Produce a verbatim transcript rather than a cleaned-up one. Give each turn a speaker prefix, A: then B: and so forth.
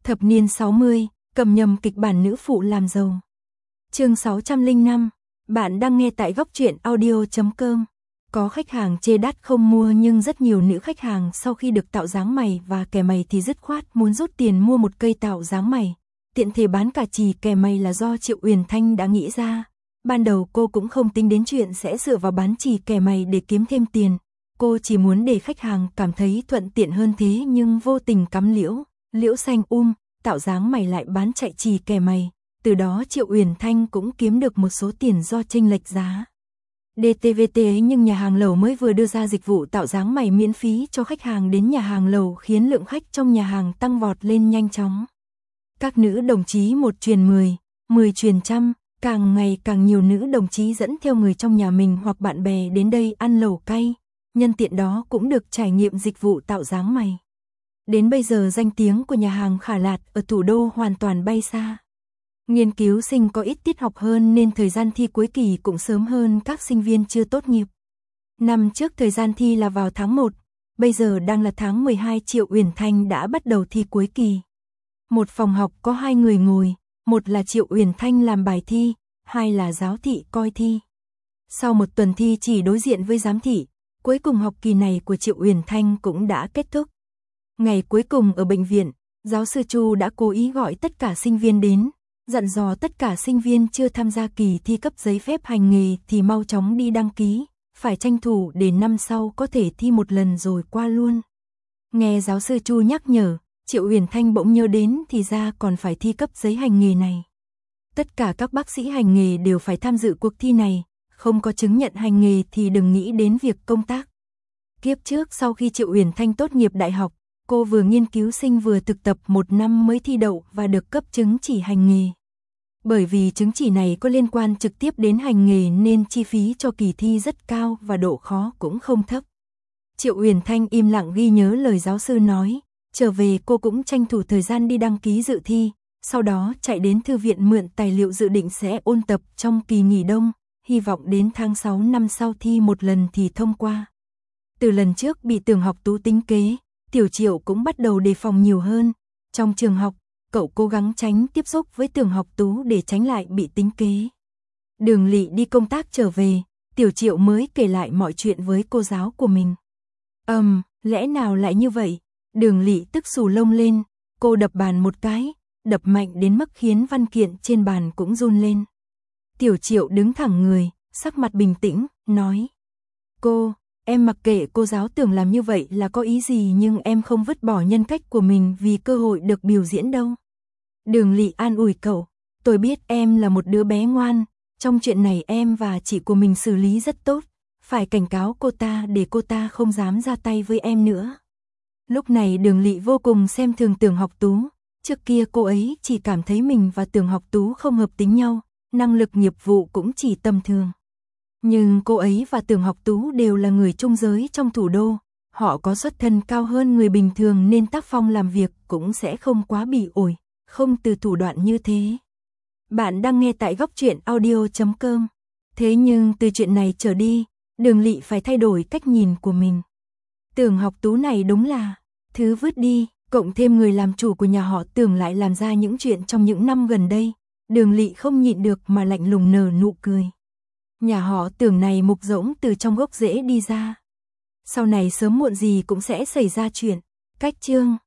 A: Thập niên sáu mươi, cầm nhầm kịch bản nữ phụ làm giàu. Chương sáu trăm lẻ năm, bạn đang nghe tại góc truyện audio chấm com. Có khách hàng chê đắt không mua, nhưng rất nhiều nữ khách hàng sau khi được tạo dáng mày và kẻ mày thì dứt khoát muốn rút tiền mua một cây tạo dáng mày. Tiện thể bán cả chì kẻ mày là do Triệu Uyển Thanh đã nghĩ ra. Ban đầu cô cũng không tính đến chuyện sẽ dựa vào bán chì kẻ mày để kiếm thêm tiền. Cô chỉ muốn để khách hàng cảm thấy thuận tiện hơn thế, nhưng vô tình cắm liễu, liễu xanh um, tạo dáng mày lại bán chạy chì kẻ mày. Từ đó Triệu Uyển Thanh cũng kiếm được một số tiền do chênh lệch giá đê tê vê tê ấy, nhưng nhà hàng lẩu mới vừa đưa ra dịch vụ tạo dáng mày miễn phí cho khách hàng đến nhà hàng lẩu, khiến lượng khách trong nhà hàng tăng vọt lên nhanh chóng. Các nữ đồng chí một truyền mười, mười truyền trăm, càng ngày càng nhiều nữ đồng chí dẫn theo người trong nhà mình hoặc bạn bè đến đây ăn lẩu cay, nhân tiện đó cũng được trải nghiệm dịch vụ tạo dáng mày. Đến bây giờ danh tiếng của nhà hàng Khả Lạt ở thủ đô hoàn toàn bay xa. Nghiên cứu sinh có ít tiết học hơn nên thời gian thi cuối kỳ cũng sớm hơn các sinh viên chưa tốt nghiệp. Năm trước thời gian thi là vào tháng một, bây giờ đang là tháng mười hai, Triệu Uyển Thanh đã bắt đầu thi cuối kỳ. Một phòng học có hai người ngồi, một là Triệu Uyển Thanh làm bài thi, hai là giáo thị coi thi. Sau một tuần thi chỉ đối diện với giám thị, cuối cùng học kỳ này của Triệu Uyển Thanh cũng đã kết thúc. Ngày cuối cùng ở bệnh viện, giáo sư Chu đã cố ý gọi tất cả sinh viên đến, dặn dò tất cả sinh viên chưa tham gia kỳ thi cấp giấy phép hành nghề thì mau chóng đi đăng ký, phải tranh thủ để năm sau có thể thi một lần rồi qua luôn. Nghe giáo sư Chu nhắc nhở, Triệu Uyển Thanh bỗng nhớ đến thì ra còn phải thi cấp giấy hành nghề này. Tất cả các bác sĩ hành nghề đều phải tham dự cuộc thi này, không có chứng nhận hành nghề thì đừng nghĩ đến việc công tác. Kiếp trước sau khi Triệu Uyển Thanh tốt nghiệp đại học, cô vừa nghiên cứu sinh vừa thực tập một năm mới thi đậu và được cấp chứng chỉ hành nghề. Bởi vì chứng chỉ này có liên quan trực tiếp đến hành nghề nên chi phí cho kỳ thi rất cao và độ khó cũng không thấp. Triệu Uyển Thanh im lặng ghi nhớ lời giáo sư nói, trở về cô cũng tranh thủ thời gian đi đăng ký dự thi, sau đó chạy đến thư viện mượn tài liệu dự định sẽ ôn tập trong kỳ nghỉ đông, hy vọng đến tháng sáu năm sau thi một lần thì thông qua. Từ lần trước bị Tưởng Học Tú tính kế, Tiểu Triệu cũng bắt đầu đề phòng nhiều hơn. Trong trường học, cậu cố gắng tránh tiếp xúc với Tưởng Học Tú để tránh lại bị tính kế. Đường Lị đi công tác trở về, Tiểu Triệu mới kể lại mọi chuyện với cô giáo của mình. Ầm, um, lẽ nào lại như vậy? Đường Lị tức xù lông lên, cô đập bàn một cái, đập mạnh đến mức khiến văn kiện trên bàn cũng run lên. Tiểu Triệu đứng thẳng người, sắc mặt bình tĩnh, nói: Cô, em mặc kệ cô giáo Tưởng làm như vậy là có ý gì, nhưng em không vứt bỏ nhân cách của mình vì cơ hội được biểu diễn đâu. Đường Lị an ủi cậu, tôi biết em là một đứa bé ngoan, trong chuyện này em và chị của mình xử lý rất tốt, phải cảnh cáo cô ta để cô ta không dám ra tay với em nữa. Lúc này Đường Lị vô cùng xem thường Tưởng Học Tú, trước kia cô ấy chỉ cảm thấy mình và Tưởng Học Tú không hợp tính nhau, năng lực nghiệp vụ cũng chỉ tầm thường. Nhưng cô ấy và Tưởng Học Tú đều là người trung giới trong thủ đô, họ có xuất thân cao hơn người bình thường nên tác phong làm việc cũng sẽ không quá bỉ ổi, không từ thủ đoạn như thế. Bạn đang nghe tại góc truyện audio chấm com. Thế nhưng từ chuyện này trở đi, Đường Lị phải thay đổi cách nhìn của mình. Tưởng Học Tú này đúng là thứ vứt đi, cộng thêm người làm chủ của nhà họ Tưởng lại làm ra những chuyện trong những năm gần đây, Đường Lị không nhịn được mà lạnh lùng nở nụ cười. Nhà họ Tưởng này mục rỗng từ trong gốc rễ đi ra. Sau này sớm muộn gì cũng sẽ xảy ra chuyện. Cách chương